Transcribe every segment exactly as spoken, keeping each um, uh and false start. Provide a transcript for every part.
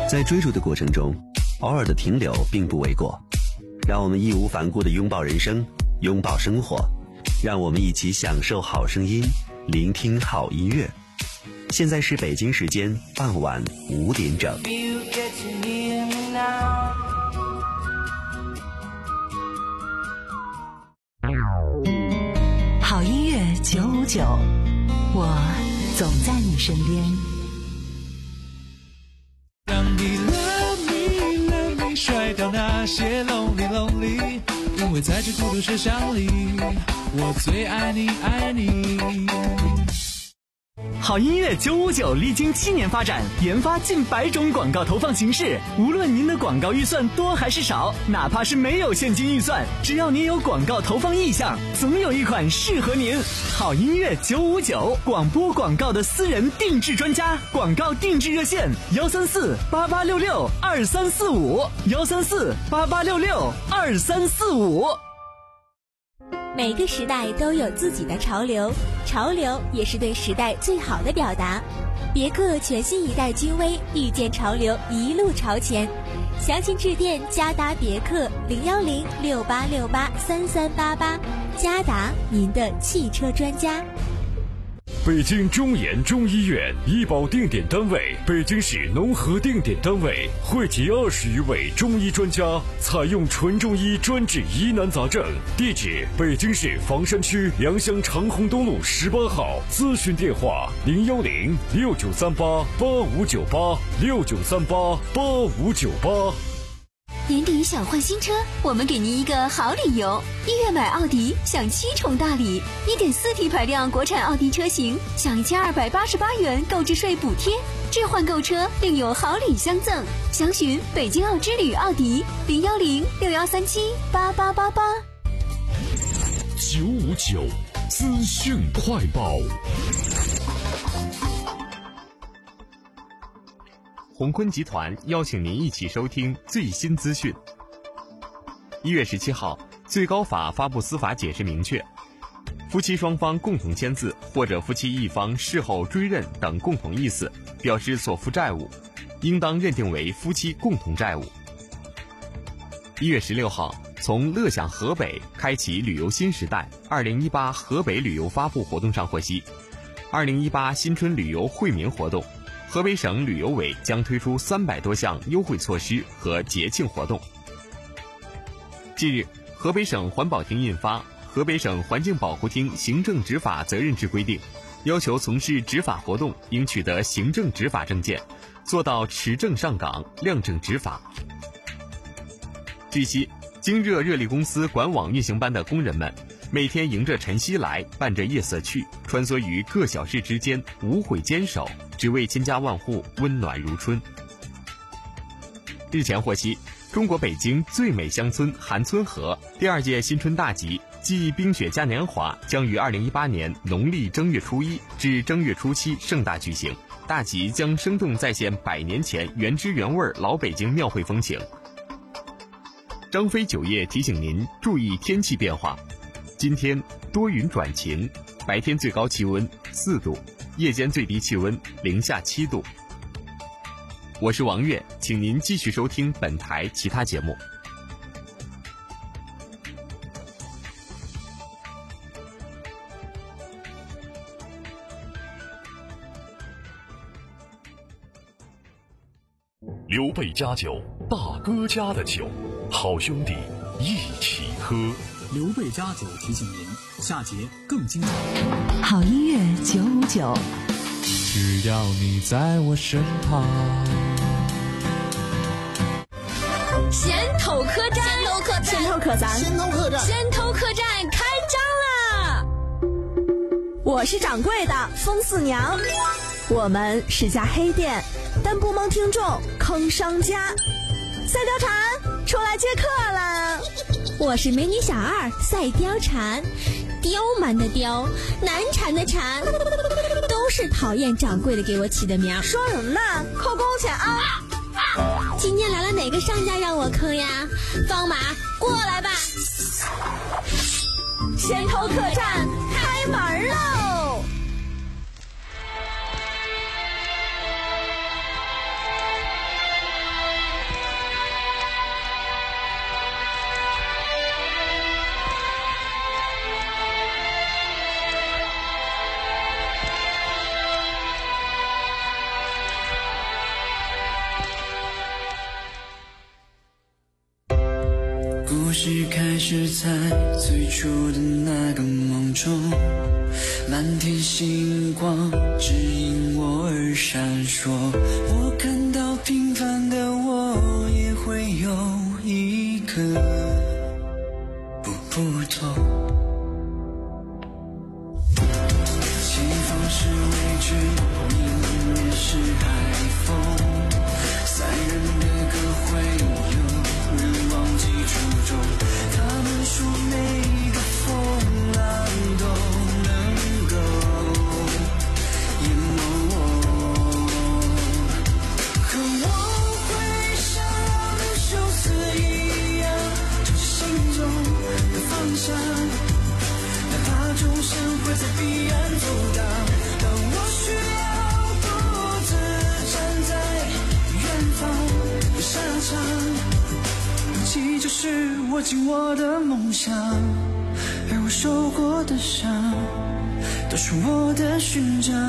在追逐的过程中，偶尔的停留并不为过。让我们义无反顾地拥抱人生，拥抱生活，让我们一起享受好声音，聆听好音乐。现在是北京时间傍晚五点整。 好音乐九五九，我总在你身边。 让你 love me love me 甩掉那些 lonely lonely， 因为在这孤独世上里，我最爱你爱你。 好音乐九五九历经七年发展，研发近百种广告投放形式。无论您的广告预算多还是少，哪怕是没有现金预算，只要您有广告投放意向，总有一款适合您。好音乐九五九，广播广告的私人定制专家，广告定制热线：幺三四八八六六二三四五，幺三四八八六六二三四五。 每个时代都有自己的潮流，潮流也是对时代最好的表达。别克全新一代君威，遇见潮流，一路朝前。详情致电嘉达别克零幺零六八六八三三八八，嘉达，您的汽车专家。 北京中研中医院医保定点单位，北京市农合定点单位，汇集二十余位中医专家，采用纯中医专治疑难杂症。地址：北京市房山区良乡长虹东路十八号。咨询电话：零幺零六九三八八五九八六九三八八五九八。 年底想换新车，我们给您一个好理由。一月买奥迪享七重大礼， 一点四 T 排量国产奥迪车型享一千二百八十八元购置税补贴，置换购车另有好礼相赠。详询北京奥之旅奥迪零幺零六幺三七八八八八。 九五九资讯快报。 鸿坤集团邀请您一起收听最新资讯。一月十七号，最高法发布司法解释，明确，夫妻双方共同签字或者夫妻一方事后追认等共同意思，表示所负债务，应当认定为夫妻共同债务。一月十六号，从乐享河北开启旅游新时代二零一八河北旅游发布活动上获悉，二零一八新春旅游惠民活动，河北省旅游委将推出三百多项优惠措施和节庆活动。近日，河北省环保厅印发《河北省环境保护厅行政执法责任制规定》，要求从事执法活动应取得行政执法证件，做到持证上岗、亮证执法。据悉，京热热力公司管网运行班的工人们每天迎着晨曦来，伴着夜色去，穿梭于各小市之间，无悔坚守，只为千家万户温暖如春。日前获悉，中国北京最美乡村韩村河第二届新春大集暨冰雪嘉年华将于二零一八年农历正月初一至正月初七盛大举行。大集将生动再现百年前原汁原味老北京庙会风情。张飞酒业提醒您注意天气变化，今天多云转晴，白天最高气温四度，夜间最低气温零下七度。我是王悦，请您继续收听本台其他节目。 刘备家酒，大哥家的酒，好兄弟一起喝。 刘备家酒提醒您，下节更精彩。 好音乐九五九， 只要你在我身旁。 先头客栈，先头客栈， 先头客栈， 先头客栈，先头客栈开张啦！ 我是掌柜的风四娘，我们是家黑店，但不蒙听众坑商家。赛貂蝉出来接客了。 我是美女小二赛貂蝉，刁蛮的刁，难缠的缠，都是讨厌掌柜的给我起的名。 说什么呢？扣工钱啊！ 今天来了哪个商家让我坑呀？放马过来吧！ 先头客栈开门喽！ 是开始在最初的那个梦中，满天星光指引我而闪烁，我看到平凡的我也会有一个不不同，前方是未知，明月是海风，三人的歌会有人忘记初衷，他们说每个风浪都能够淹没我，可我会像卢修斯一样找心中的方向，哪怕众生会在彼岸阻挡，当我需要独自站在远方的沙场，武器就是握紧我的梦想，而我受过的伤都是我的勋章。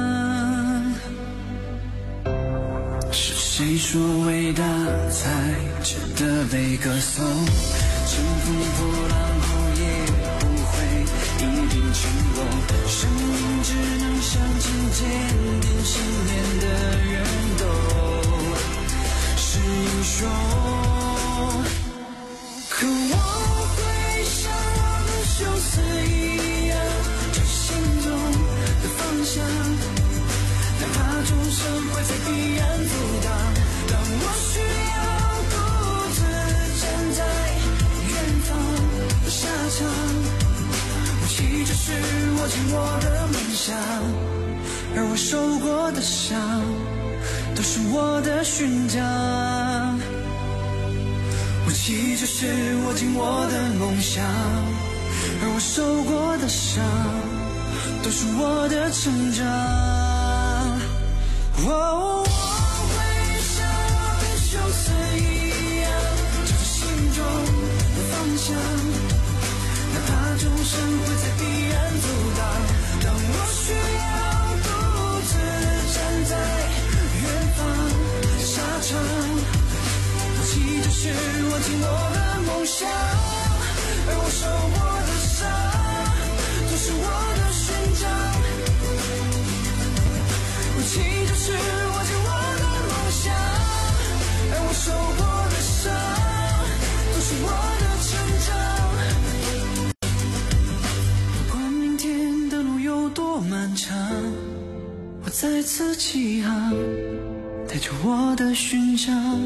是谁说伟大才值得被歌颂，乘风破浪后也不会一定成功，生命只能向前坚定信念的人都是英雄，可我会像卢修斯一样找心中的方向，哪怕众生会在彼岸阻挡，当我需要独自站在远方的沙场，武器就是握紧我的梦想，而我受过的伤都是我的勋章，武器就是握紧我的梦想，而我受过的伤都是我的成长。哦，我会像卢修斯一样找着心中的方向，哪怕众生会在彼岸阻挡，当我需要独自站在远方的沙场，武器就是握紧我的梦想，而我受过的伤都是我的勋章，武器就是握紧我的梦想，而我受过的伤都是我的成长。不管明天的路有多漫长，我再次起航，带着我的勋章。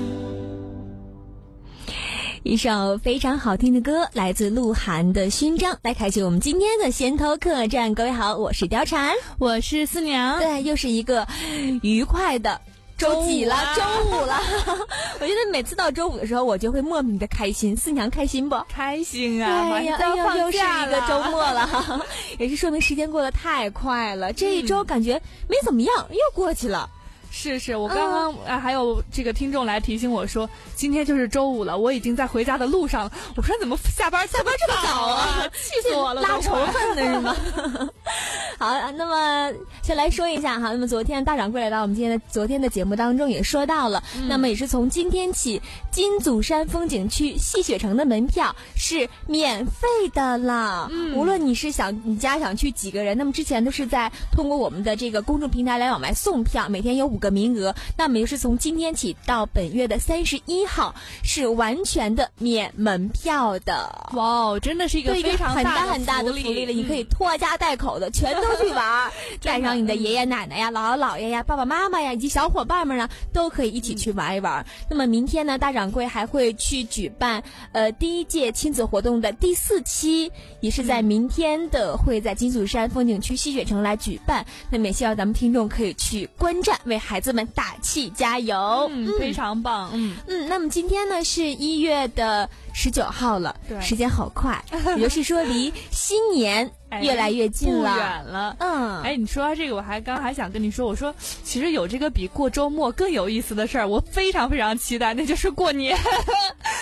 一首非常好听的歌，来自鹿晗的《勋章》，来开启我们今天的先头客栈。各位好，我是貂蝉， 我是思娘。 对，又是一个愉快的周几了？周五了。我觉得每次到周五的时候，我就会莫名的开心。思娘开心不？ 开心啊！ 哎呀，哎呀，又是一个周末了，也是说明时间过得太快了。这一周感觉没怎么样，又过去了。 是是，我刚刚、嗯、啊，还有这个听众来提醒我说，今天就是周五了，我已经在回家的路上了。我说怎么下班下班这么早啊？气死我了， 拉仇恨的是吗？好，那么先来说一下哈，那么昨天大掌柜来到我们今天的昨天的节目当中也说到了，嗯、那么也是从今天起，金祖山风景区戏雪城的门票是免费的了。嗯，无论你是想你家想去几个人，那么之前都是在通过我们的这个公众平台来往外送票，每天有五个名额，那么也是从今天起到本月的三十一号是完全的免门票的。 哇，真的是一个非常很大很大的福利了，嗯、你可以拖家带口的全都去玩，带上你的爷爷奶奶呀、姥姥姥爷呀、爸爸妈妈呀以及小伙伴们啊，都可以一起去玩一玩。嗯、那么明天呢，大掌柜还会去举办呃第一届亲子活动的第四期，也是在明天的会在金祖山风景区戏雪城来举办。那么也希望咱们听众可以去观战，为孩子们打气加油。 嗯，嗯非常棒。嗯嗯，那么今天呢是一月的十九号了，对，时间好快，也就是说离新年越来越近了， 不远了。 嗯， 哎，你说到这个，我还刚还想跟你说，我说其实有这个比过周末更有意思的事儿，我非常非常期待，那就是过年。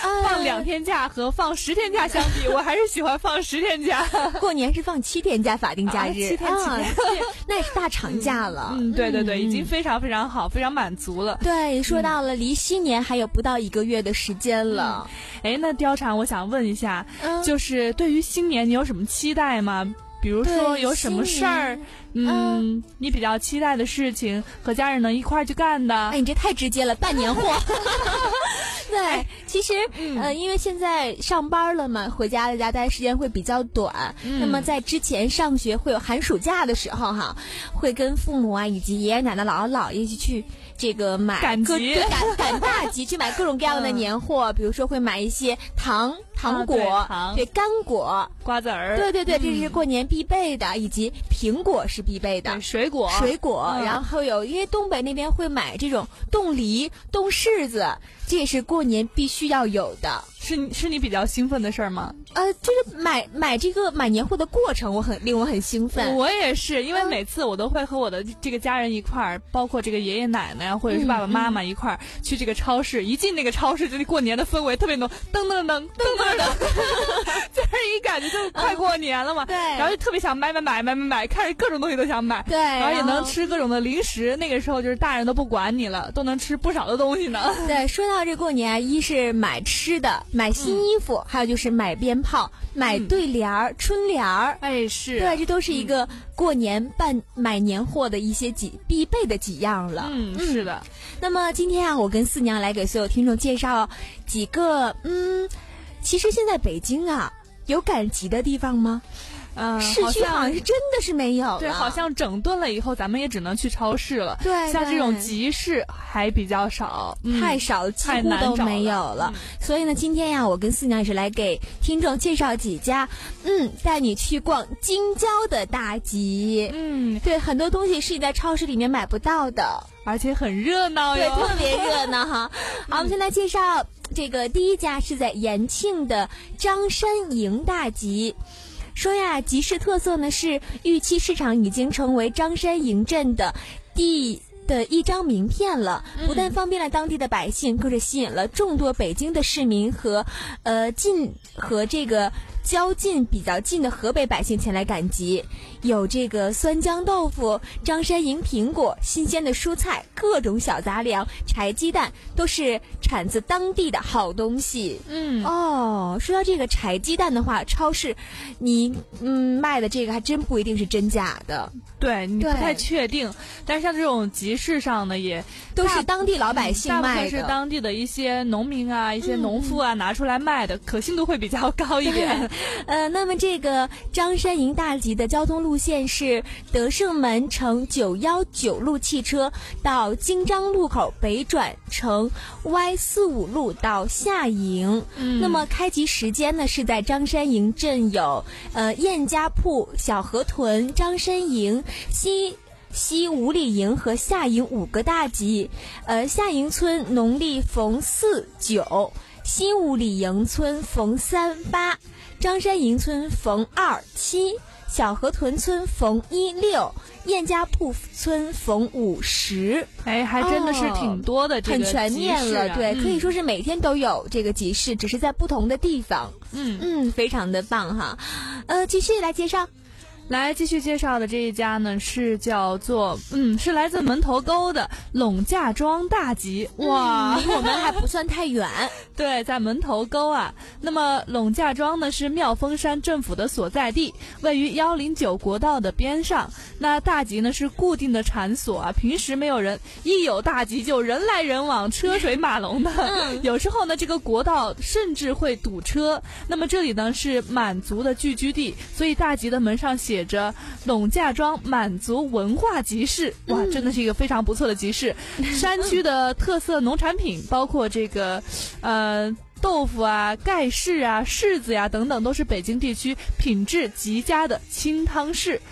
放两天假和放十天假相比，我还是喜欢放十天假。 过年是放七天假法定假日， 啊、七天七天、啊， 那也是大长假了。 嗯，对对对，已经非常非常好，非常满足了。 对，说到了离新年还有不到一个月的时间了。 哎、嗯，那貂蝉，我想问一下，嗯、就是对于新年你有什么期待吗？比如说有什么事儿，嗯，嗯你比较期待的事情，和家人能一块儿去干的？ 哎，你这太直接了，办年货。对，其实、嗯、呃，因为现在上班了嘛，回家在家待时间会比较短。嗯、那么在之前上学会有寒暑假的时候哈，会跟父母啊以及爷爷奶奶、姥姥姥爷去这个买赶集赶赶大集，去买各种各样的年货，嗯、比如说会买一些糖。糖果、 啊、 对, 对干果、 瓜子儿， 对对对，这是过年必备的，嗯、以及苹果是必备的， 水果水果、嗯，然后有因为东北那边会买这种冻梨、冻柿子，这也是过年必须要有的。 是是你比较兴奋的事儿吗？ 呃，就是买买这个买年货的过程，我很令我很兴奋。 我也是，因为每次我都会和我的这个家人一块儿，包括这个爷爷奶奶或者是爸爸妈妈一块儿、嗯、去这个超市。一进那个超市，这过年的氛围特别浓，噔噔噔噔噔噔，就是一感觉就快过年了嘛。 对， 然后就特别想买买买买买买，看着各种东西都想买。 对， 然后也能吃各种的零食。那个时候就是大人都不管你了，都能吃不少的东西呢。 对，说到这过年，一是买吃的，买新衣服。嗯，还有就是买鞭炮、买对联儿、嗯、春联儿， 哎，是对，这都是一个过年办买年货的一些几必备的几样了。 嗯，是的。 那么今天啊，我跟四娘来给所有听众介绍几个，嗯，其实现在北京啊，有赶集的地方吗？ 嗯， 市区好像是真的是没有了。 对，好像整顿了以后，咱们也只能去超市了。 对， 像这种集市还比较少， 嗯、太少了，几乎都没有了。 嗯、 所以呢，今天呀，我跟四娘也是来给听众介绍几家，嗯，带你去逛京郊的大集。 嗯， 对，很多东西是你在超市里面买不到的， 而且很热闹哟， 对，特别热闹哈。好，我们先来介绍这个第一家是在延庆的张山营大集。说呀，集市特色呢是玉器市场已经成为张山营镇的第的一张名片了，不但方便了当地的百姓，更是吸引了众多北京的市民和呃近和这个郊近比较近的河北百姓前来赶集。有这个酸浆豆腐、张山营苹果、新鲜的蔬菜、各种小杂粮、柴鸡蛋，都是产自当地的好东西。 嗯， 哦，说到这个柴鸡蛋的话，超市你嗯卖的这个还真不一定是真假的， 对你不太确定。但是像这种集市上呢，也都是当地老百姓卖的， 大部分是当地的一些农民啊、一些农妇啊、嗯、拿出来卖的，可信度会比较高一点。 呃，那么这个张山营大集的交通路线是德胜门乘九一九路汽车到京张路口北转乘 Y 四五路到下营。 嗯， 那么开集时间呢是在张山营镇有呃燕家铺、小河屯、张山营、西西五里营和下营五个大集。呃，下营村农历逢四九，西五里营村逢三八，张山营村逢二七，小河屯村逢一六，燕家铺村逢五十。 哎，还真的是挺多的，这个、 啊、很全面了。对、嗯，可以说是每天都有这个集市，只是在不同的地方。 嗯嗯，非常的棒哈。呃，继续来介绍。 来继续介绍的这一家呢是叫做嗯是来自门头沟的陇架庄大集。哇， 离、嗯、我们还不算太远。 对，在门头沟啊。那么陇架庄呢是妙峰山政府的所在地，位于一零九国道的边上。那大集呢是固定的场所啊，平时没有人，一有大集就人来人往，车水马龙的。 嗯、 有时候呢这个国道甚至会堵车。那么这里呢是满族的聚居地，所以大集的门上写写着陇架庄满族文化集市。哇，真的是一个非常不错的集市。嗯、山区的特色农产品包括这个呃豆腐啊、盖柿啊、柿子呀、啊、等等，都是北京地区品质极佳的清汤柿。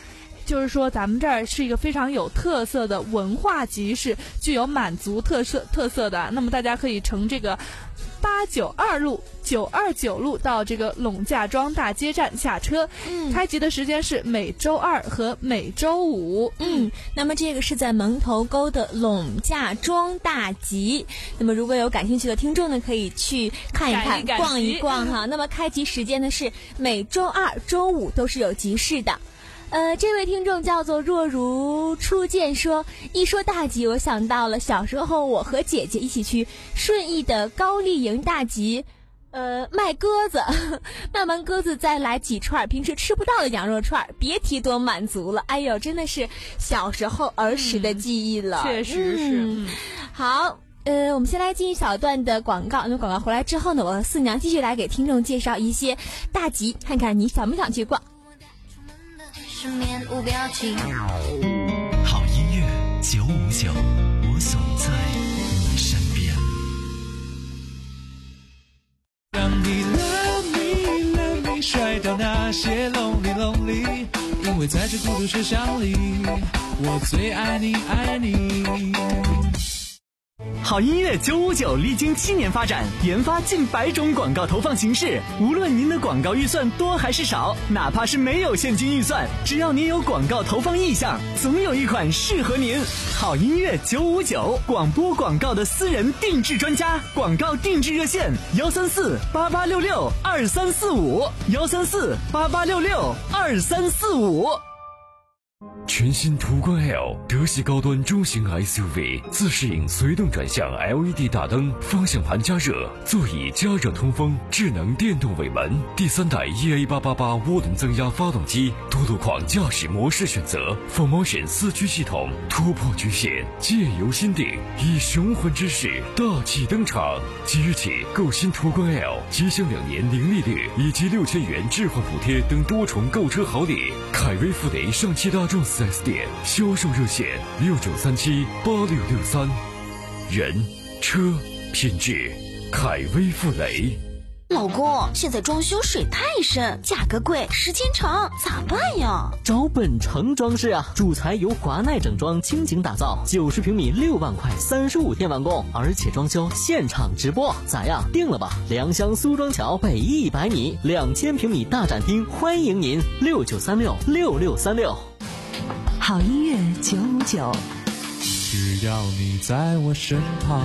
就是说咱们这儿是一个非常有特色的文化集市，具有满族特色特色的。那么大家可以乘这个八九二路、九二九路到这个陇架庄大街站下车。嗯，开集的时间是每周二和每周五。 嗯，那么这个是在门头沟的陇架庄大集。那么如果有感兴趣的听众呢，可以去看一看、 赶一赶逛一逛哈。那么开集时间呢是每周二、周五都是有集市的。呃，这位听众叫做若如初见，说一说大集，我想到了小时候我和姐姐一起去顺义的高丽营大集，呃，卖鸽子，卖完鸽子再来几串平时吃不到的羊肉串，别提多满足了。哎呦，真的是小时候儿时的记忆了， 嗯、确实是。 嗯、好。呃，我们先来进一小段的广告。那么广告回来之后呢，我和四娘继续来给听众介绍一些大集，看看你想不想去逛。 面无表情。 好音乐九五九，我总在你身边。 让你 love me love me 甩掉那些 lonely lonely， 因为在这孤独车厢里，我最爱你爱你。 好音乐九五九历经七年发展，研发近百种广告投放形式。无论您的广告预算多还是少，哪怕是没有现金预算，只要您有广告投放意向，总有一款适合您。好音乐九五九，广播广告的私人定制专家，广告定制热线：幺三四八八六六二三四五，幺三四八八六六二三四五。 全新途观 L 德系高端中型 S U V， 自适应随动转向 L E D 大灯，方向盘加热，座椅加热通风，智能电动尾门，第三代 E A 八八八 涡轮增压发动机，多路况驾驶模式选择 ，Four Motion 四驱系统，突破局限，借由心定，以雄浑之势大气登场。即日起购新途观 L， 即享两年零利率以及六千元置换补贴等多重购车好礼。凯威富雷上汽大众四 S 店销售热线六九三七八六六三，人车品质，凯威富雷。 老公，现在装修水太深，价格贵，时间长，咋办呀？ 找本城装饰啊，主材由华奈整装倾情打造，九十平米六万块，三十五天完工，而且装修现场直播，咋样？定了吧？良乡苏庄桥北一百米，两千平米大展厅，欢迎您，六九三六六六三六。 好音乐九五九， 只要你在我身旁。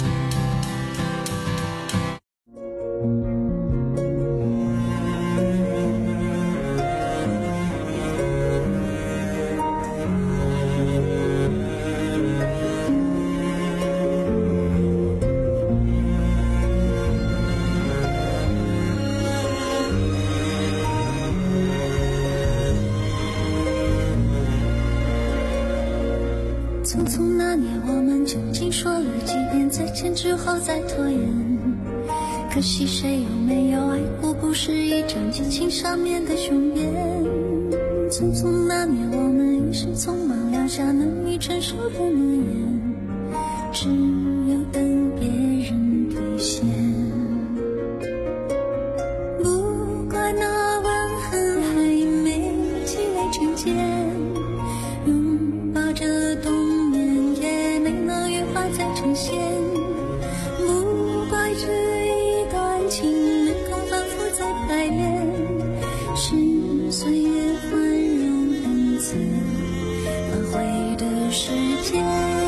匆匆那年，我们究竟说了几遍再见之后再拖延？可惜谁有没有爱过，不是一张激情上面的雄辩。匆匆那年，我们一时匆忙撂下难以承受的诺言，只有等别人兑现。不怪那吻痕还没积累成茧，拥抱着冬眠也没能羽化再成仙。不怪这一段情没空反复再排练，是岁月宽容恩赐发挥的时间。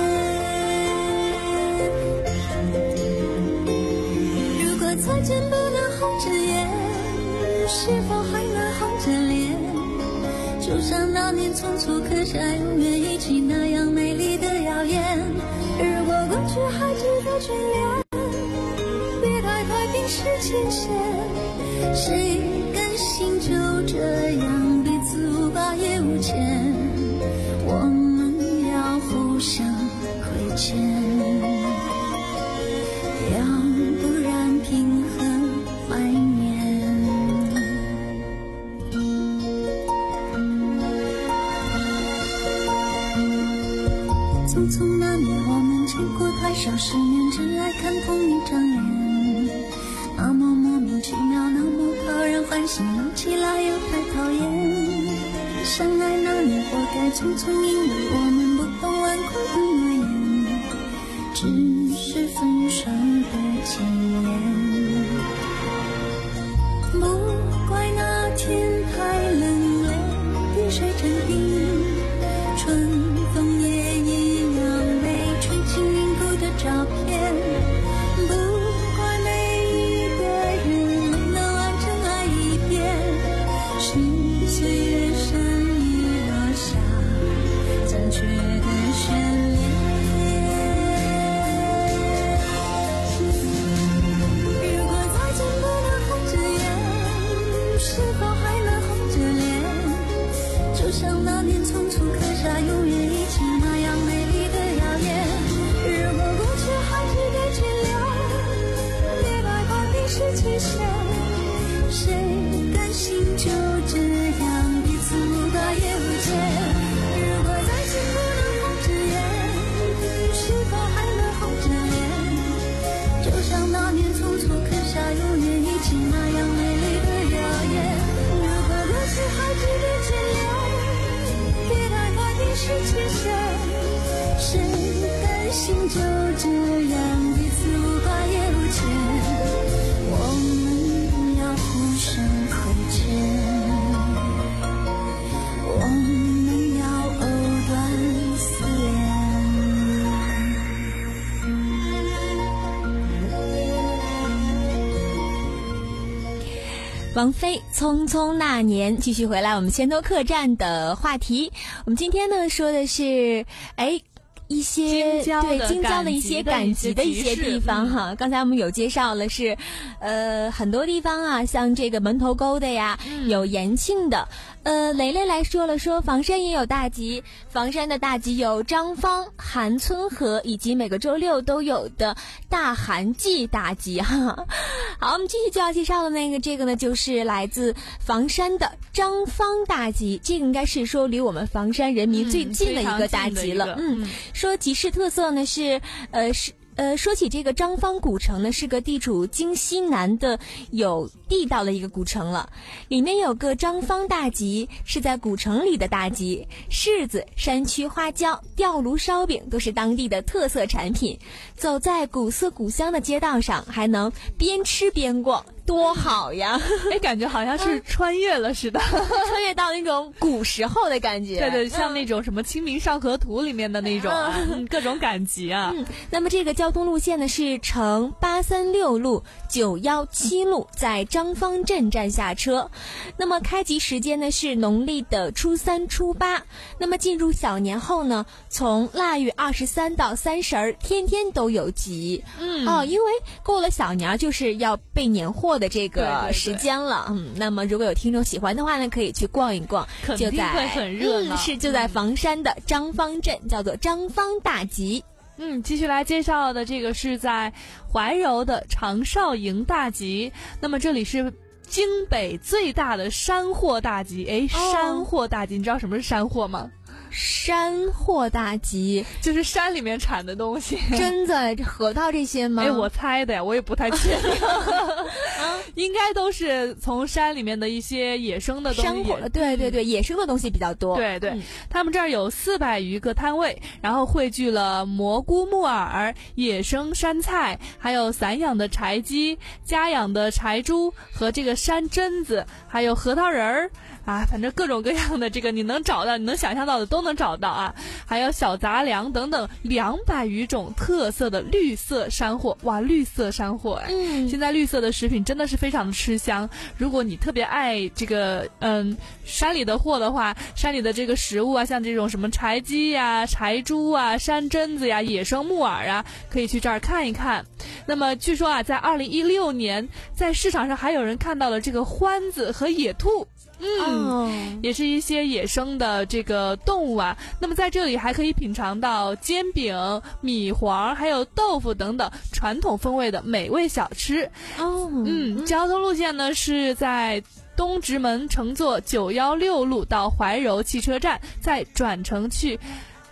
如果再见不能红着眼，是否还能红着脸？就像那年匆促刻下永远一起那样美丽的谣言。如果过去还值得眷恋，别太快冰释前嫌。谁甘心就这样彼此无挂也无牵？我们要互相亏欠，要不然凭何怀念？匆匆那年，我们见过太少世面，只爱看同一张脸，那么莫名其妙，那么讨人欢喜，闹起来又太讨厌。 相爱那年活该匆匆，因为我们不懂顽固的诺言，只是分手的前言。不怪那天太冷，泪滴水成冰，春风也一样没吹进凝固的照片。不怪每一个人没能完整爱一遍，是岁月善意落下残缺的眷恋。如果再见不能红着眼，是否还能红着脸？就像那年匆促刻下永远一起那样美丽的谣言。如果过去还值得去留，别害怕冰释前嫌，谁甘心就这样彼此无挂也无牵？如果再见不能红着眼，是否还能红着脸？就像那年匆促刻下永远一起那样美丽的谣言。如果过去还值得去留，别害怕冰释前嫌，谁甘心就这样彼此无挂也无牵？我们要互相亏欠，我们要藕断丝连。王菲《匆匆那年》继续回来，我们先头客栈的话题。我们今天呢说的是，哎。一些对京郊的一些赶集的一些地方哈，刚才我们有介绍了是，呃，很多地方啊，像这个门头沟的呀，嗯、有延庆的，呃，雷雷来说了说，房山也有大集，房山的大集有张坊、韩村河，以及每个周六都有的大韩记大集哈。好，我们继续就要介绍的那个这个呢，就是来自房山的张坊大集，这个应该是说离我们房山人民最近的一个大集了，嗯。嗯说集市特色呢是，呃是呃说起这个张坊古城呢，是个地处京西南的有地道的一个古城了。里面有个张坊大集，是在古城里的大集，柿子、山区花椒、吊炉烧饼都是当地的特色产品。走在古色古香的街道上，还能边吃边逛。多好呀！ 哎，感觉好像是穿越了似的， 穿越到那种古时候的感觉。 对对，像那种什么《清明上河图》里面的那种、啊嗯、各种赶集啊、 嗯。那么这个交通路线呢是乘八三六路、九幺七路，在张坊镇站下车。那么开集时间呢是农历的初三、初八。那么进入小年后呢，从腊月二十三到三十儿，天天都有集。嗯哦，因为过了小年就是要备年货的这个时间了，对对对嗯，那么如果有听众喜欢的话呢，可以去逛一逛， 肯定会很热闹、 嗯。是就在房山的张坊镇，叫做张坊大集。 嗯，继续来介绍的这个是在怀柔的长少营大集，那么这里是京北最大的山货大集。哎，山货大集，你知道什么是山货吗？ 山货大集就是山里面产的东西， 真的核桃这些吗？ 哎，我猜的呀，我也不太确定，应该都是从山里面的一些野生的东西。 山货，对对对，野生的东西比较多。 对对， 嗯、 他们这儿有四百余个摊位，然后汇聚了蘑菇、木耳、野生山菜，还有散养的柴鸡、家养的柴猪和这个山榛子，还有核桃仁儿。啊，反正各种各样的这个你能找到、你能想象到的都能找到啊，还有小杂粮等等两百余种特色的绿色山货。哇，绿色山货哎，嗯，现在绿色的食品真的是非常的吃香。如果你特别爱这个嗯山里的货的话，山里的这个食物啊，像这种什么柴鸡呀、柴猪啊、山榛子呀、野生木耳啊，可以去这儿看一看。那么据说啊，在二零一六年，在市场上还有人看到了这个獾子和野兔。嗯、哦，也是一些野生的这个动物啊。那么在这里还可以品尝到煎饼、米黄还有豆腐等等传统风味的美味小吃。哦，嗯，交通路线呢是在东直门乘坐九幺六路到怀柔汽车站，再转乘去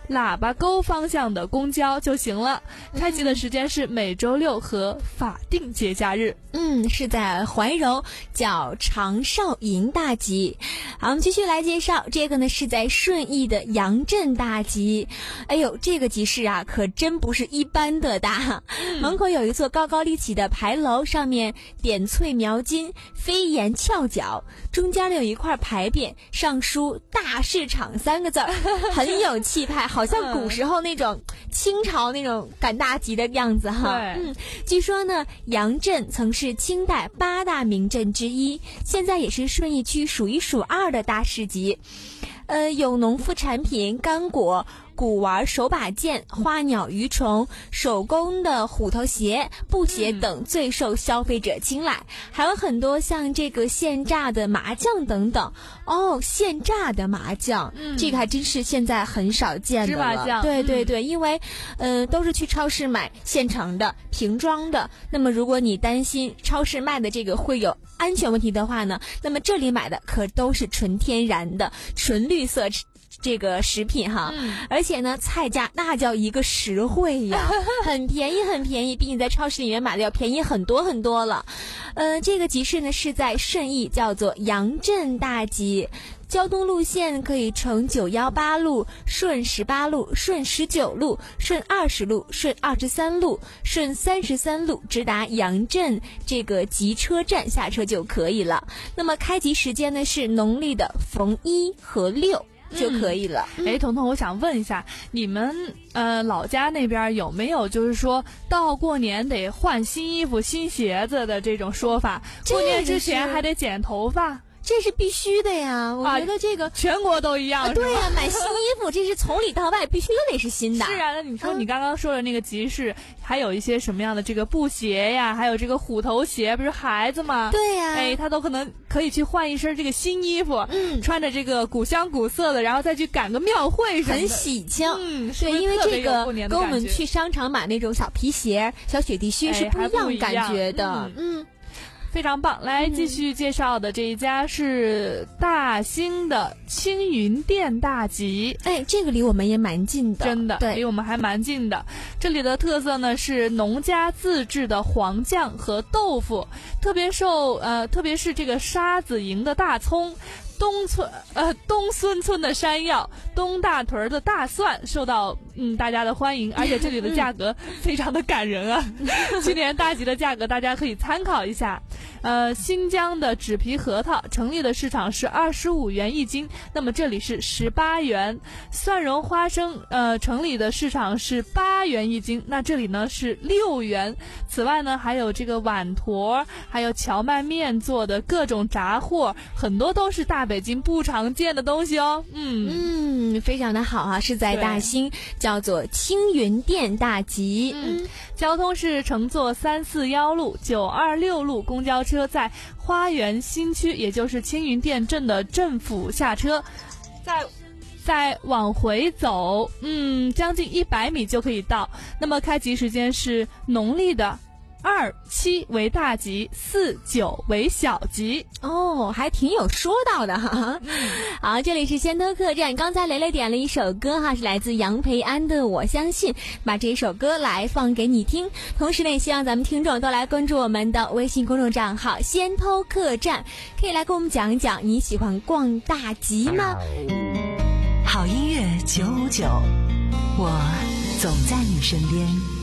喇叭沟方向的公交就行了。开集的时间是每周六和法定节假日。 嗯，是在怀柔，叫长少营大集。好，我们继续来介绍这个呢，是在顺义的杨震大集。哎呦，这个集市啊，可真不是一般的大。嗯、门口有一座高高立起的牌楼，上面点翠描金，飞檐翘角，中间有一块牌匾，上书“大市场”三个字儿，很有气派，好像古时候那种清朝那种赶大集的样子哈。嗯，据说呢，杨震曾是清代八大名镇之一，现在也是顺义区数一数二的大市集。呃，有农副产品、干果、古玩手把件、花鸟鱼虫、手工的虎头鞋、布鞋等最受消费者青睐，嗯、还有很多像这个现榨的麻酱等等。哦，现榨的麻酱，嗯、这个还真是现在很少见的了。芝麻酱，对对对，嗯、因为呃都是去超市买现成的、瓶装的。那么如果你担心超市卖的这个会有安全问题的话呢，那么这里买的可都是纯天然的、纯绿色这个食品哈，嗯、而且呢，菜价那叫一个实惠呀，很便宜很便宜，比你在超市里面买的要便宜很多很多了。呃，这个集市呢是在顺义，叫做杨震大集。交通路线可以乘九幺八路、顺十八路、顺十九路、顺二十路、顺二十三路、顺三十三路，直达杨震这个集车站下车就可以了。那么开集时间呢是农历的逢一和六。就可以了。 哎、嗯，彤彤，我想问一下，你们呃老家那边有没有就是说到过年得换新衣服、新鞋子的这种说法？过年之前还得剪头发。 这是必须的呀，我觉得这个、 啊、全国都一样。 啊、对呀，买新衣服这是从里到外必须都得是新的。 是啊，那你说你刚刚说的那个集市，嗯、还有一些什么样的这个布鞋呀，还有这个虎头鞋，不是孩子吗？ 对呀， 哎，他都可能可以去换一身这个新衣服，嗯，穿着这个古香古色的，然后再去赶个庙会什么的， 很喜庆。 嗯， 对，因为这个跟我们去商场买那种小皮鞋、小雪地靴是不一样感觉的。 嗯。嗯，非常棒，来继续介绍的这一家是大兴的青云店大集。 哎，这个离我们也蛮近的， 真的， 对， 离我们还蛮近的。这里的特色呢是农家自制的黄酱和豆腐，特别受呃，特别是这个沙子营的大葱。东村呃东孙村的山药，东大屯的大蒜受到嗯大家的欢迎，而且这里的价格非常的感人啊。去年大集的价格大家可以参考一下。呃，新疆的纸皮核桃成立的市场是二十五元一斤，那么这里是十八元。蒜蓉花生呃城里的市场是八元一斤，那这里呢是六元。此外呢还有这个碗坨，还有荞麦面做的各种杂货，很多都是大北京不常见的东西哦。 嗯嗯，非常的好啊，是在大兴，叫做青云店大集。 嗯，交通是乘坐三四幺路、九二六路公交车，在花园新区，也就是青云店镇的镇府下车，在再往回走，嗯，将近一百米就可以到。那么开集时间是农历的二七为大集，四九为小集。 哦，还挺有说道的哈。好，这里是先头客栈，刚才雷雷点了一首歌哈，是来自杨培安的《我相信》，把这首歌来放给你听。同时呢，也希望咱们听众都来关注我们的微信公众账号先头客栈，可以来跟我们讲一讲你喜欢逛大集吗？ 好音乐九五九，我总在你身边。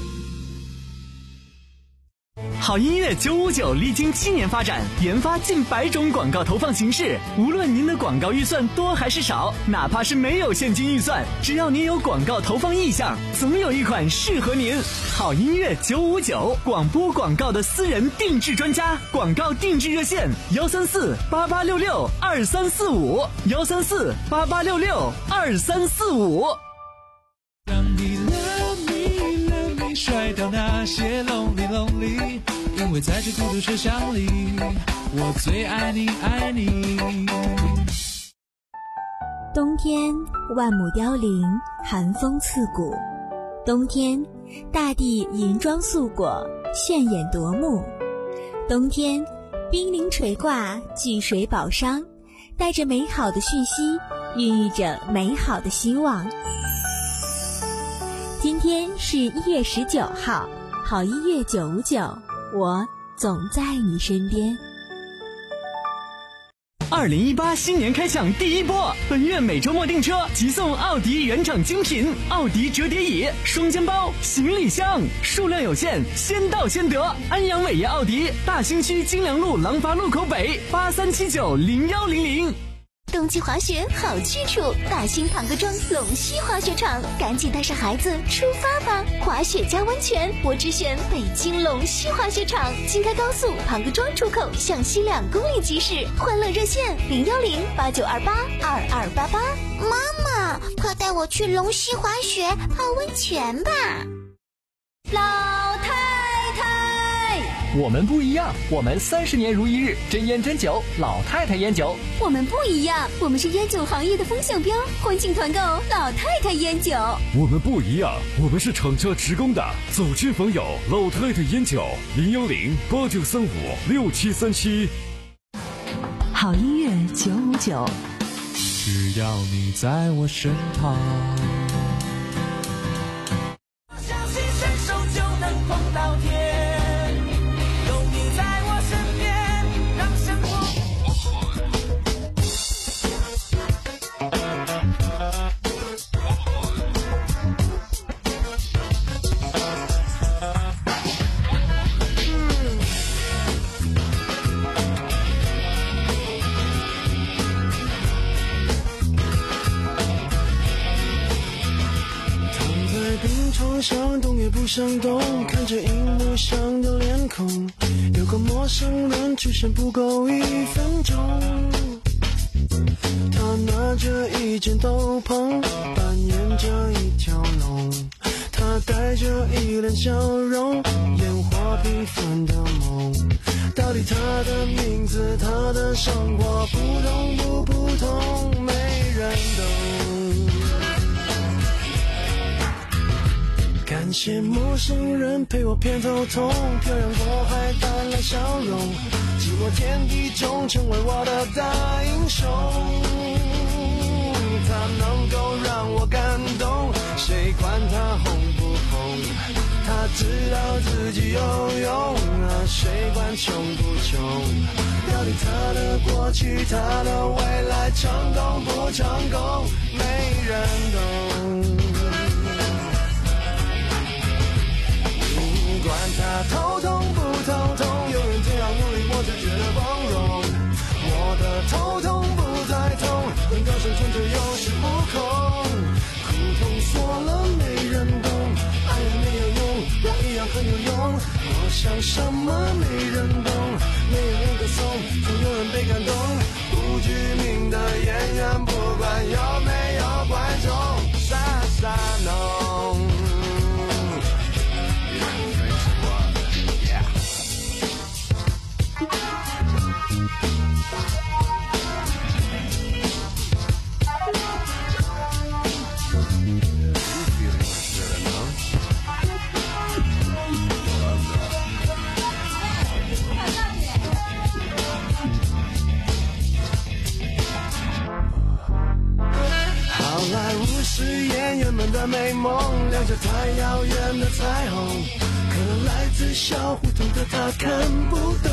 好音乐九五九历经七年发展，研发近百种广告投放形式。无论您的广告预算多还是少，哪怕是没有现金预算，只要您有广告投放意向，总有一款适合您。好音乐九五九，广播广告的私人定制专家，广告定制热线幺三四八八六六二三四五幺三四八八六六二三四五。 当你 love me love me 甩掉那些 lonely lonely， 因为在这孤独车厢里，我最爱你爱你。 冬天万木凋零，寒风刺骨。冬天大地银装素裹，炫眼夺目。冬天冰凌垂挂，聚水宝商，带着美好的讯息，孕育着美好的希望。 今天是一月十九号，好音乐九五九，我总在你身边。 二零一八新年开抢第一波，本月每周末订车即送奥迪原厂精品奥迪折叠椅、双肩包、行李箱，数量有限，先到先得。安阳伟业奥迪大兴区金良路廊坊路口北八三七九零幺零零。 冬季滑雪好去处，大兴庞各庄龙溪滑雪场，赶紧带上孩子出发吧！滑雪加温泉，我只选北京龙溪滑雪场。京开高速庞各庄出口向西两公里即驶，欢乐热线零幺零八九二八二二八八。 妈妈，快带我去龙溪滑雪泡温泉吧！ 老太太， 我们不一样，我们三十年如一日，真烟真酒，老太太烟酒。 我们不一样，我们是烟酒行业的风向标，欢庆团购老太太烟酒。 我们不一样，我们是厂家直供的，走亲访友，老太太烟酒，零幺零八九三五六七三七。 好音乐九五九， 只要你在我身旁。 相信伸手就能碰到天，有你在我身边，让生活。 病床上动也不想动，看着荧幕上的脸孔，有个陌生人出现不够一分钟。他拿着一件斗篷，扮演着一条龙，他带着一脸笑容，演活平凡的梦。到底他的名字，他的生活普通不普通，没人懂。感谢陌生人陪我偏头痛，漂洋过海带来笑容，寂寞天地中成为我的大英雄。他能够让我感动，谁管他红不红，他知道自己有用啊，谁管穷不穷，到底他的过去，他的未来，成功不成功，没人懂。管他头痛不头痛，永远这样努力我就觉得光荣。我的头痛不再痛，能歌声纯粹有恃无恐。苦痛说了没人懂，爱人没有用，我一样很有用。我想什么没人懂，没有人歌颂，总有人被感动。不具名的演员，不管有没有观众，傻傻弄。是演员们的美梦，亮着太遥远的彩虹，可能来自小胡同的他看不懂。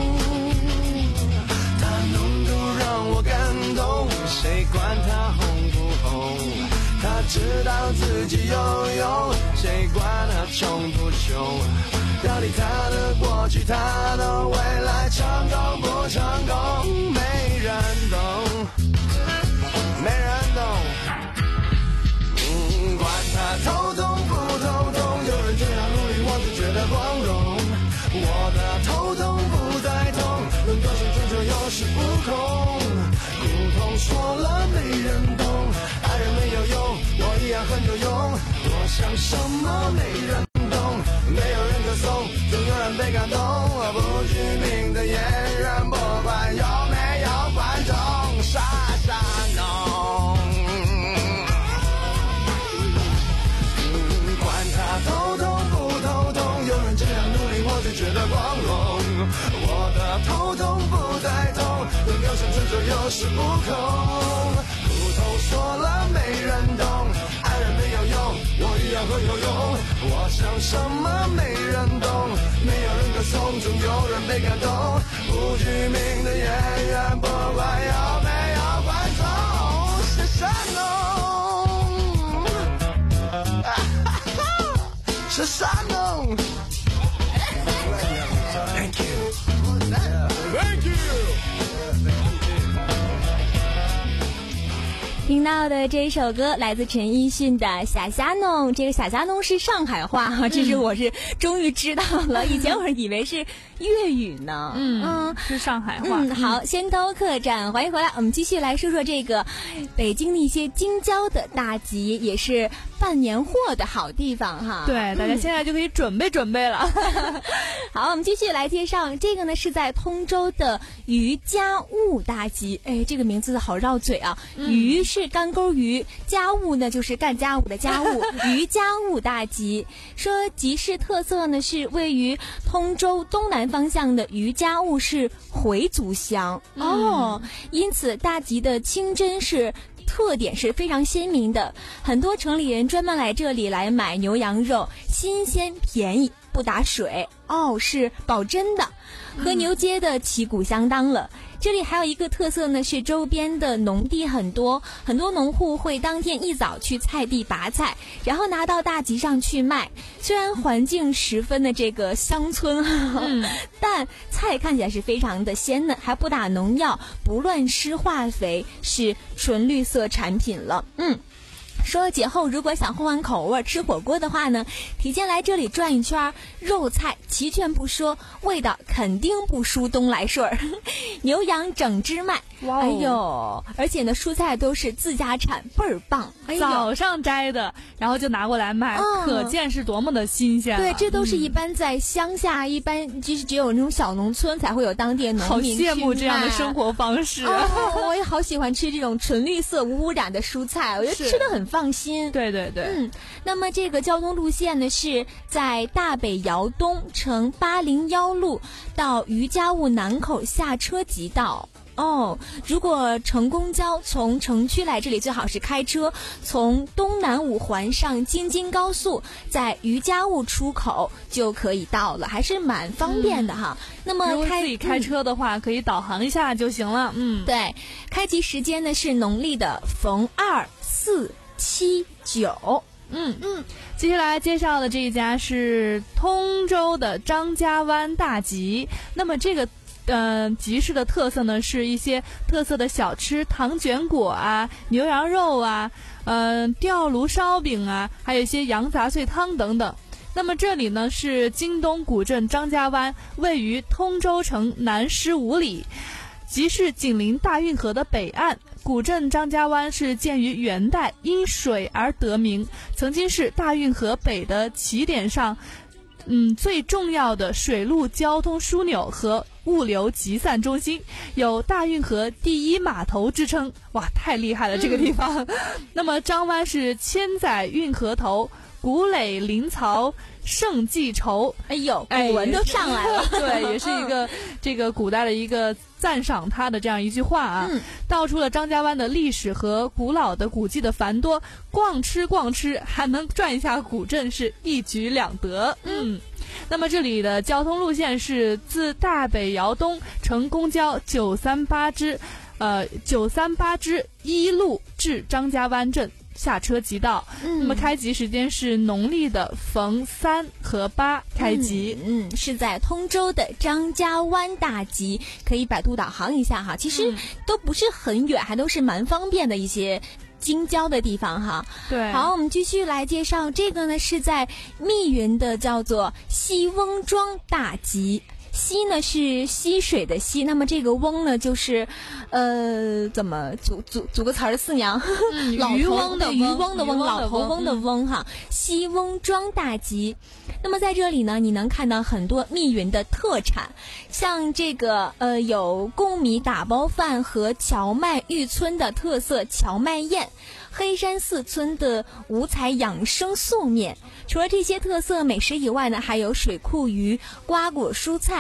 他能够让我感动，谁管他红不红，他知道自己有用，谁管他穷不穷，到底他的过去，他的未来，成功不成功，没人懂，没人懂。管他头痛不头痛，有人这样努力我就觉得光荣。我的头痛不再痛，能歌声纯粹有恃无恐。苦痛说了没人懂，爱人没有用，我一样很有用。我想什么没人懂，没有人歌颂，总有人被感动。不具名的演员，不管有没有观众，傻傻弄。头痛不头痛，有人这样努力我就觉得光荣。我的头痛不再痛，能歌声纯粹有恃无恐。苦痛说了没人懂，爱人没有用，我一样很有用。我想什么没人懂，没有人歌颂，总有人被感动。不具名的演员，不管有没有观众，是山农，是山农。Thank you, thank you. 听到的这首歌来自陈奕迅的《小虾弄》，这个小虾弄是上海话哈，这是我是终于知道了，以前我以为是粤语呢。 嗯嗯，是上海话。 嗯，好，先兜客栈，欢迎回来，我们继续来说说这个北京的一些京郊的大集，也是办年货的好地方哈。 对，大家现在就可以准备准备了。 好，我们继续来介绍这个呢，是在通州的渔家务大集。哎，这个名字好绕嘴啊，渔是干钩鱼，家务呢就是干家务的家务，渔家务大集。说集市特色呢是位于通州东南方向的渔家务市回族乡、嗯、哦，因此大集的清真是特点是非常鲜明的，很多城里人专门来这里来买牛羊肉，新鲜便宜不打水哦，是保真的，和牛街的旗鼓相当了。这里还有一个特色呢，是周边的农地很多，很多农户会当天一早去菜地拔菜，然后拿到大集上去卖。虽然环境十分的这个乡村、嗯、但菜看起来是非常的鲜嫩，还不打农药，不乱施化肥，是纯绿色产品了。嗯。说节后如果想换换口味吃火锅的话呢，提前来这里转一圈，肉菜齐全不说，味道肯定不输东来顺。牛羊整只卖， 哇、哦， 哎呦，而且呢蔬菜都是自家产，倍儿棒、哎、 早上摘的然后就拿过来卖、嗯、可见是多么的新鲜。 对，这都是一般在乡下、嗯、一般就是只有那种小农村才会有当地的农民去卖。 好羡慕这样的生活方式、 哦、我也好喜欢吃这种纯绿色无污染的蔬菜，我觉得吃得很放心。 对对对， 嗯，那么这个交通路线呢是在大北窑东乘八零幺路到渔家务南口下车即到。哦，如果乘公交从城区来这里，最好是开车从东南五环上京津高速，在渔家务出口就可以到了，还是蛮方便的哈。嗯、那么如果自己开车的话、嗯，可以导航一下就行了。嗯， 对，开集时间呢是农历的逢二、四、七、九。 嗯嗯，接下来介绍的这一家是通州的张家湾大集。那么这个呃集市的特色呢，是一些特色的小吃，糖卷果啊、牛羊肉啊、嗯、呃、吊炉烧饼啊，还有一些羊杂碎汤等等。那么这里呢是京东古镇张家湾，位于通州城南十五里，集市紧邻大运河的北岸。古镇张家湾是建于元代，因水而得名，曾经是大运河北的起点上嗯，最重要的水陆交通枢纽和物流集散中心，有大运河第一码头之称。哇，太厉害了这个地方、嗯、那么张湾是千载运河头，古垒临槽盛记愁。 哎呦，古文都上来了、 哎、对，也是一个这个古代的一个赞赏他的这样一句话啊、嗯、道出了张家湾的历史和古老的古迹的繁多，逛吃逛吃还能转一下古镇，是一举两得。嗯，那么这里的交通路线是自大北窑东乘公交九三八支呃九三八支一路至张家湾镇，下车即到、嗯、那么开集时间是农历的逢三和八开集。 嗯, 嗯是在通州的张家湾大集，可以百度导航一下哈，其实都不是很远、嗯、还都是蛮方便的一些京郊的地方哈。 对， 好，我们继续来介绍这个呢，是在密云的叫做西翁庄大集。溪呢是溪水的溪，那么这个翁呢就是呃怎么组组组个词儿，四娘、 嗯、 老渔翁的渔翁的翁，老头翁的翁哈。西翁庄大集，那么在这里呢，你能看到很多密云的特产，像这个呃有贡米打包饭和荞麦玉村的特色荞麦宴，黑山寺村的五彩养生素面。除了这些特色美食以外呢，还有水库鱼、瓜果蔬菜。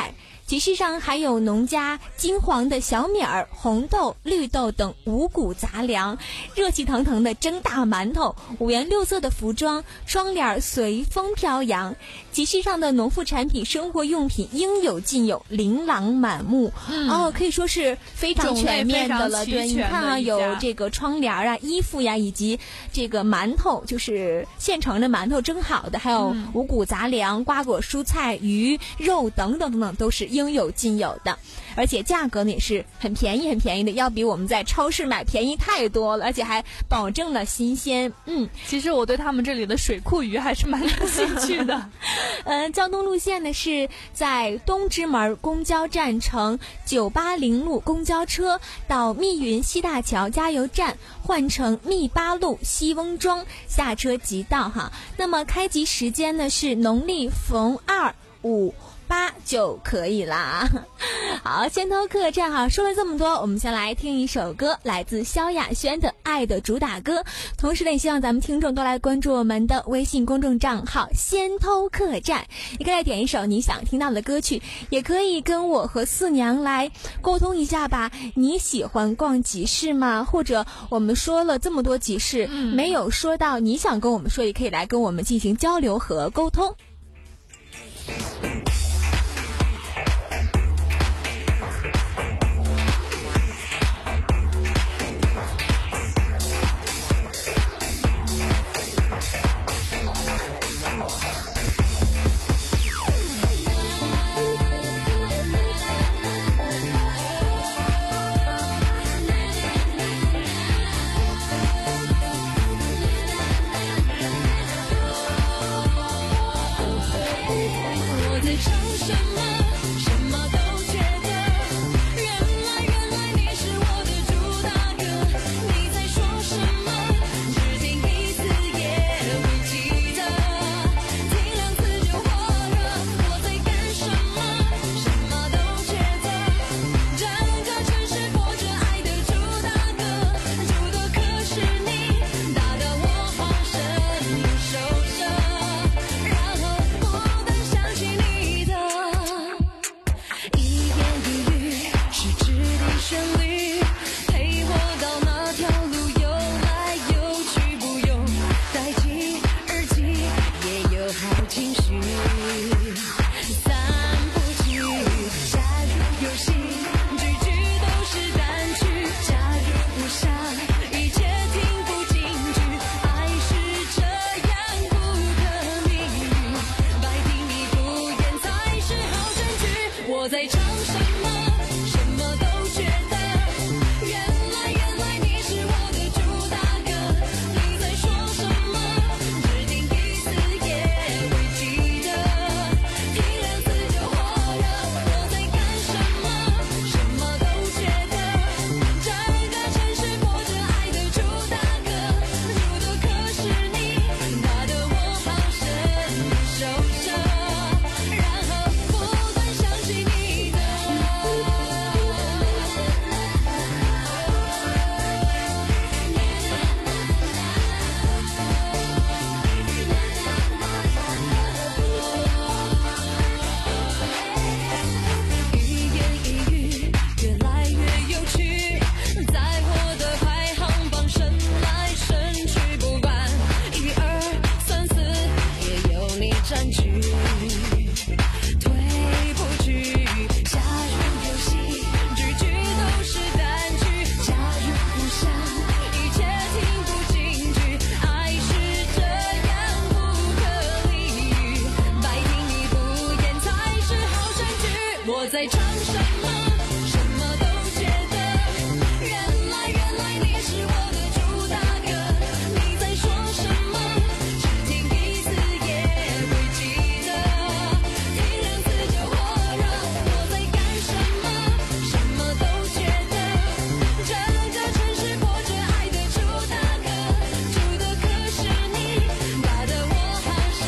集市上还有农家金黄的小米儿、红豆、绿豆等五谷杂粮，热气腾腾的蒸大馒头，五颜六色的服装，窗帘随风飘扬。集市上的农副产品、生活用品应有尽有，琳琅满目。嗯、哦，可以说是非常全面的了。对，你看啊，有这个窗帘啊、衣服呀，以及这个馒头，就是现成的馒头蒸好的，还有五谷杂粮、瓜果蔬菜、鱼肉等等等等，都是应有尽有的。而且价格呢也是很便宜很便宜的，要比我们在超市买便宜太多了，而且还保证了新鲜。嗯， 其实我对他们这里的水库鱼还是蛮感兴趣的。 呃，交通路线呢是在东直门公交站乘九八零路公交车到密云西大桥加油站，换乘密八路西翁庄，下车即到哈。那么开集时间呢是农历逢二五八就可以啦。好，先头客栈哈，说了这么多，我们先来听一首歌，来自萧亚轩的《爱的主打歌》。同时呢，也希望咱们听众都来关注我们的微信公众账号先头客栈，你可以来点一首你想听到的歌曲，也可以跟我和四娘来沟通一下吧。你喜欢逛集市吗？或者我们说了这么多集市，嗯、没有说到你想跟我们说，也可以来跟我们进行交流和沟通。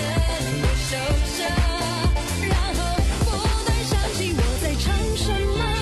什么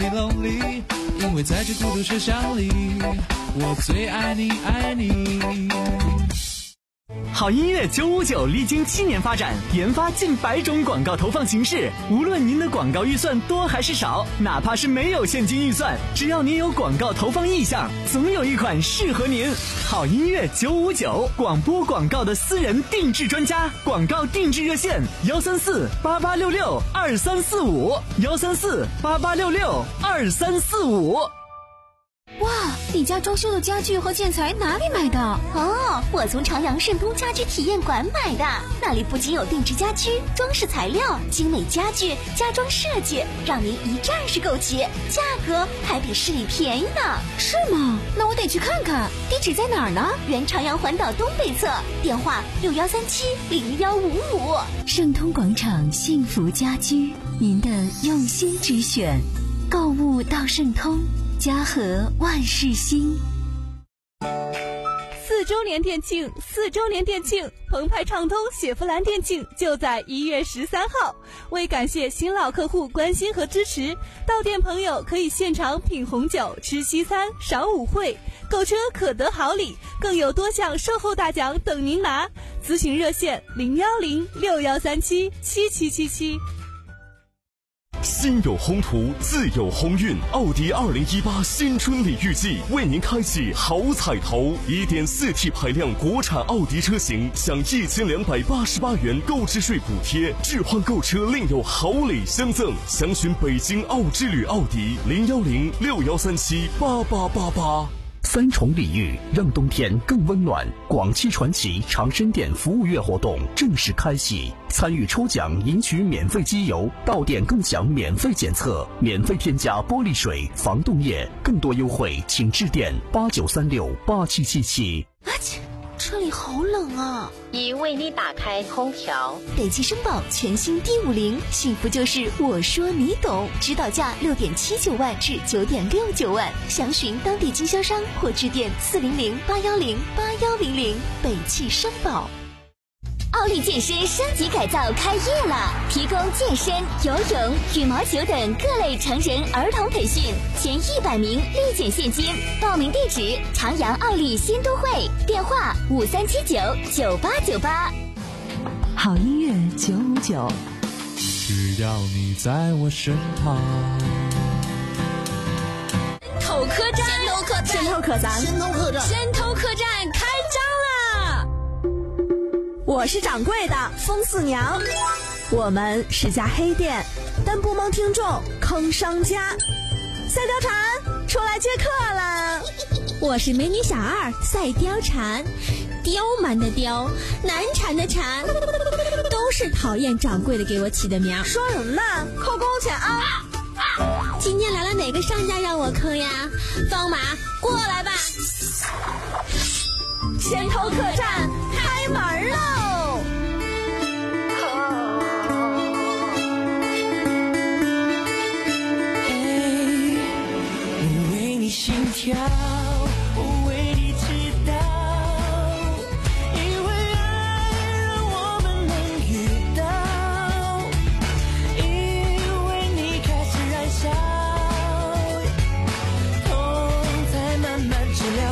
lonely lonely， 因为在这孤独车厢里，我最爱你爱你。 好音乐九五九历经七年发展，研发近百种广告投放形式。无论您的广告预算多还是少，哪怕是没有现金预算，只要您有广告投放意向，总有一款适合您。好音乐九五九，广播广告的私人定制专家，广告定制热线：幺三四八八六六二三四五，幺三四八八六六二三四五。 哇，你家装修的家具和建材哪里买的？ 哦，我从朝阳盛通家居体验馆买的，那里不仅有定制家居、装饰材料、精美家具、家装设计，让您一站式购齐，价格还比市里便宜呢。 是吗？那我得去看看。地址在哪儿呢？ 原朝阳环岛东北侧，电话六幺三七零幺五五。 盛通广场幸福家居，您的用心之选，购物到盛通。家和万事兴。 四周年店庆，四周年店庆，澎湃畅通雪佛兰店庆就在一月十三号。为感谢新老客户关心和支持，到店朋友可以现场品红酒、吃西餐、赏舞会，购车可得好礼，更有多项售后大奖等您拿。咨询热线零幺零六幺三七七七七七。 心有宏图，自有鸿运。奥迪二零一八新春礼遇季为您开启好彩头， 一点四 T 排量国产奥迪车型享一千两百八十八元购置税补贴，置换购车另有好礼相赠。详询北京奥之旅奥迪零幺零六幺三七八八八八。 三重礼遇，让冬天更温暖。广汽传祺长生店服务月活动正式开启，参与抽奖赢取免费机油，到店更享免费检测，免费添加玻璃水、防冻液，更多优惠请致电八九三六八七七七。 啊切，车里好冷啊！ 已为你打开空调。 北汽绅宝全新 D 五零，幸福就是我说你懂，指导价六点七九万至九点六九万，详询当地经销商或致电四零零八幺零八幺零零。北汽绅宝。 奥利健身升级改造开业了，提供健身、游泳、羽毛球等各类成人儿童培训，前一百名立减现金。报名地址：长阳奥利新都会，电话五三七九九八九八。 好音乐九五九， 只要你在我身旁。 头客栈，山头客栈，山头客栈，山头客栈，山头客栈开张啦！我是掌柜的风四娘，我们是家黑店，但不蒙听众坑商家。赛貂蝉出来接客了。 我是美女小二赛貂蝉，刁蛮的刁，难缠的缠，都是讨厌掌柜的给我起的名。 说什么呢？扣工钱啊！ 今天来了哪个商家让我坑呀？放马过来吧！ 先头客栈开门喽！ 我为你心跳，我为你知道，因为爱让我们能遇到，因为你开始燃烧，痛在慢慢治疗。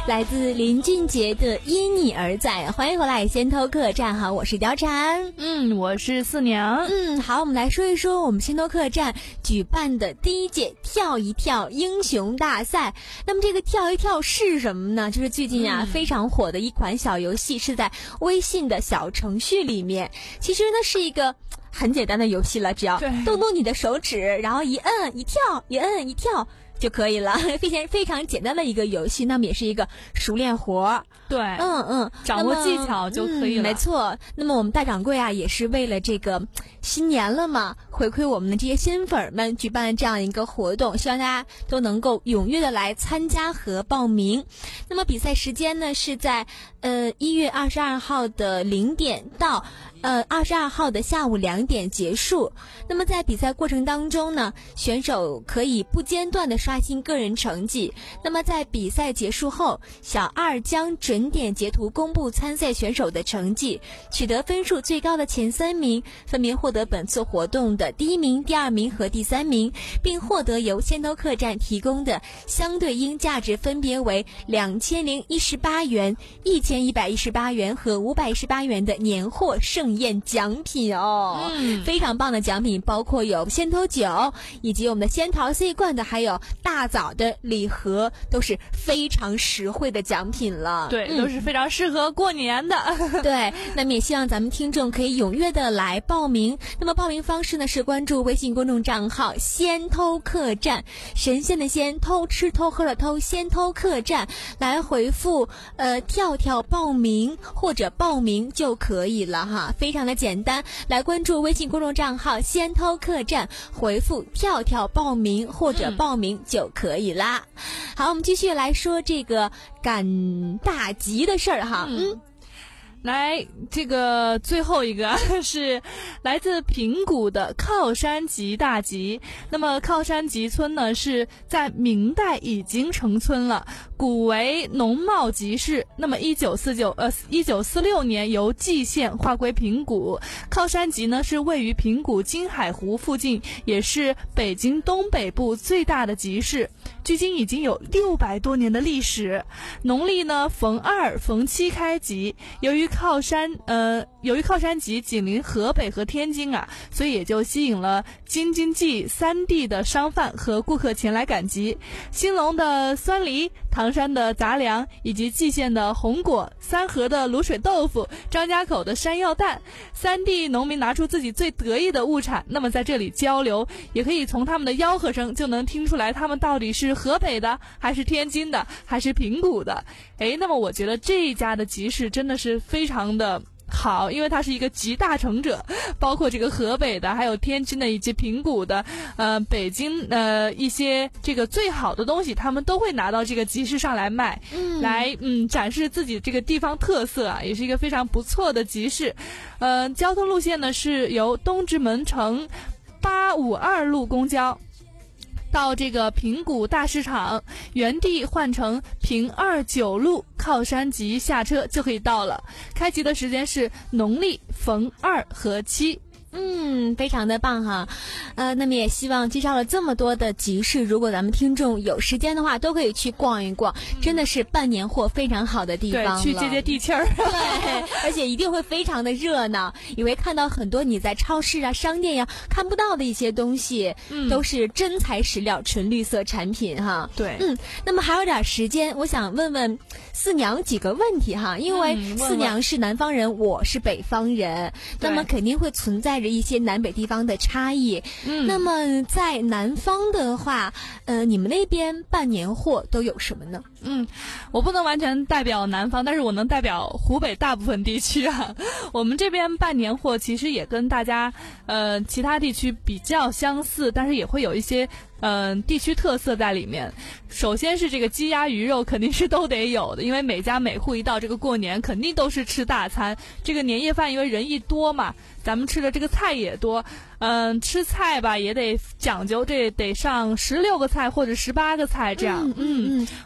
来自林俊杰的《因你而在》。欢迎回来先偷客栈哈，我是貂蝉， 嗯，我是四娘， 嗯，好，我们来说一说我们先偷客栈举办的第一届跳一跳英雄大赛。那么这个跳一跳是什么呢？就是最近啊、嗯、非常火的一款小游戏，是在微信的小程序里面。其实呢是一个很简单的游戏了，只要动动你的手指，然后一摁一跳，一摁一跳就可以了，非常非常简单的一个游戏。那么也是一个熟练活， 对， 嗯嗯， 掌握技巧就可以了、 嗯、没错。那么我们大掌柜啊也是为了这个新年了嘛，回馈我们的这些新粉们，举办了这样一个活动，希望大家都能够踊跃的来参加和报名。那么比赛时间呢是在呃一月二十二号的零点到呃二十二号的下午两点结束。那么在比赛过程当中呢，选手可以不间断的刷新个人成绩。那么在比赛结束后，小二将准点截图公布参赛选手的成绩，取得分数最高的前三名分别获得本次活动的第一名、第二名和第三名，并获得由先偷客栈提供的相对应价值分别为两千零一十八元、一千一百一十八元和五百一十八元的年货盛宴奖品哦，嗯，非常棒的奖品，包括有仙偷酒以及我们的仙桃 C 罐的，还有大枣的礼盒，都是非常实惠的奖品了。 对、 嗯、 都是非常适合过年的对，那么也希望咱们听众可以踊跃的来报名。那么报名方式呢是关注微信公众账号先偷客栈，神仙的仙，偷吃偷喝的偷，先偷客栈，来回复呃跳跳报名或者报名就可以了哈，非常的简单。来关注微信公众账号先偷客栈，回复跳跳报名或者报名就可以啦、嗯、好，我们继续来说这个赶大集的事儿哈。嗯， 嗯来，这个最后一个是来自平谷的靠山集大集。那么靠山集村呢是在明代已经成村了，古为农贸集市。那么一九四九呃一九四六年由蓟县划归平谷。靠山集呢是位于平谷金海湖附近，也是北京东北部最大的集市，距今已经有六百多年的历史。农历呢逢二逢七开集，由于靠山呃，由于靠山集紧邻河北和天津啊，所以也就吸引了京津冀三地的商贩和顾客前来赶集。兴隆的酸梨、唐山的杂粮，以及蓟县的红果、三河的卤水豆腐、张家口的山药蛋，三地农民拿出自己最得意的物产，那么在这里交流，也可以从他们的吆喝声就能听出来他们到底是河北的还是天津的还是平谷的。诶，那么我觉得这一家的集市真的是非常的好，因为它是一个集大成者，包括这个河北的还有天津的以及平谷的呃北京呃一些这个最好的东西他们都会拿到这个集市上来卖，嗯来嗯展示自己这个地方特色啊，也是一个非常不错的集市。呃交通路线呢是由东直门乘八五二路公交到这个平谷大市场，原地换乘平二九路靠山集下车就可以到了。开集的时间是农历逢二和七。 嗯，非常的棒哈，呃，那么也希望介绍了这么多的集市，如果咱们听众有时间的话，都可以去逛一逛，嗯、真的是办年货非常好的地方了。 对，去接接地气儿。 对，而且一定会非常的热闹，也会看到很多你在超市啊、商店呀、啊、看不到的一些东西，嗯，都是真材实料、纯绿色产品哈。 对， 嗯，那么还有点时间，我想问问四娘几个问题哈，因为四娘是南方人，我是北方人，那么肯定会存在着一些南北地方的差异。嗯，那么在南方的话，呃，你们那边办年货都有什么呢？ 嗯，我不能完全代表南方，但是我能代表湖北大部分地区啊。我们这边办年货其实也跟大家呃其他地区比较相似，但是也会有一些嗯、呃，地区特色在里面。首先是这个鸡鸭鱼肉肯定是都得有的，因为每家每户一到这个过年肯定都是吃大餐。这个年夜饭因为人一多嘛，咱们吃的这个菜也多，嗯、呃，吃菜吧也得讲究，这得上十六个菜或者十八个菜这样。嗯嗯，嗯我们那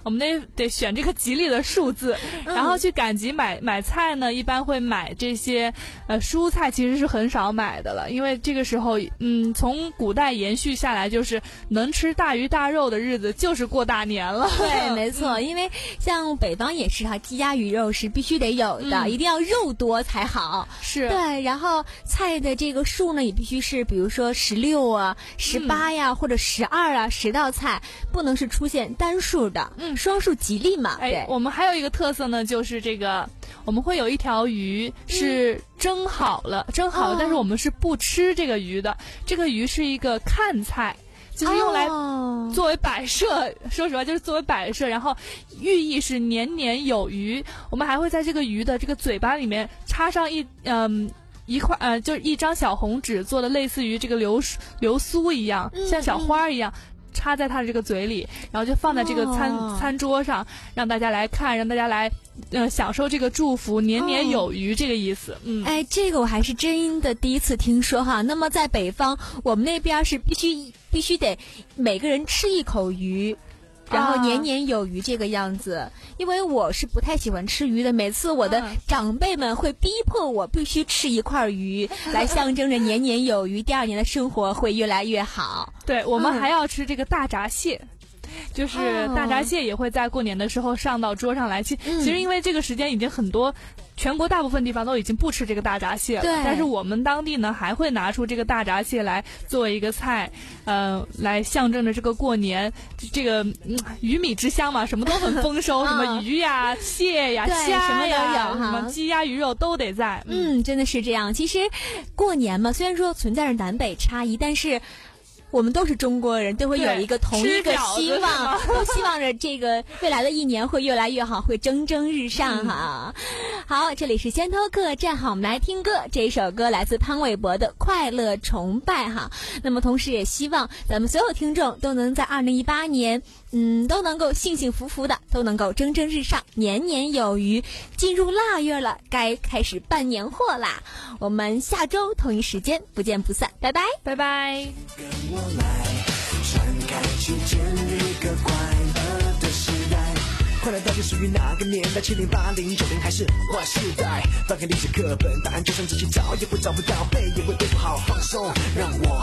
得选这个吉利的数字， 嗯、 然后去赶集买买菜呢，一般会买这些呃蔬菜，其实是很少买的了，因为这个时候，嗯，从古代延续下来，就是能吃大鱼大肉的日子就是过大年了。 对，没错，因为像北方也是哈，鸡鸭鱼肉是必须得有的，嗯、一定要肉多才好。 是对，然后菜的这个数呢，也必须是比如说十六啊、十八呀，嗯、或者十二啊，十道菜不能是出现单数的，嗯，双数吉利嘛。 哎， 对， 我们还有一个特色呢，就是这个我们会有一条鱼是蒸好了，嗯、蒸好了，哦、但是我们是不吃这个鱼的，这个鱼是一个看菜。就是用来作为摆设，哦、说实话就是作为摆设，然后寓意是年年有余。我们还会在这个鱼的这个嘴巴里面插上一嗯一块呃，就是一张小红纸，做的类似于这个流流苏一样，嗯、像小花一样。插在它的这个嘴里，然后就放在这个餐、哦、餐桌上，让大家来看，让大家来呃享受这个祝福，年年有余这个意思。嗯， 哎，这个我还是真的第一次听说哈。那么在北方，我们那边是必须必须得每个人吃一口鱼。然后年年有余这个样子，啊、因为我是不太喜欢吃鱼的，每次我的长辈们会逼迫我必须吃一块鱼，来象征着年年有余，第二年的生活会越来越好。 对，我们还要吃这个大闸蟹。嗯就是大闸蟹也会在过年的时候上到桌上来。其、嗯、其实因为这个时间已经很多，全国大部分地方都已经不吃这个大闸蟹了。但是我们当地呢还会拿出这个大闸蟹来作为一个菜，呃，来象征着这个过年，这个、嗯、鱼米之乡嘛，什么都很丰收，什么鱼呀、蟹呀、虾呀， 什么都有， 什么鸡鸭鱼肉都得在。 嗯，嗯真的是这样。其实过年嘛，虽然说存在着南北差异，但是我们都是中国人，都会有一个同一个希望，都希望着这个未来的一年会越来越好，会蒸蒸日上哈。嗯、好，这里是先头客，站好，我们来听歌。这首歌来自潘玮柏的《快乐崇拜》哈。那么同时也希望咱们所有听众都能在二零一八年，嗯，都能够幸幸福福的，都能够蒸蒸日上，年年有余。进入腊月了，该开始办年货啦。我们下周同一时间不见不散，拜拜， 拜拜。 传开去建立一个快乐的时代，快乐到底属于哪个年代？七零八零九零还是 Y 世代？翻开历史课本，答案就算仔细找也会找不到，背也会背不好，放松让我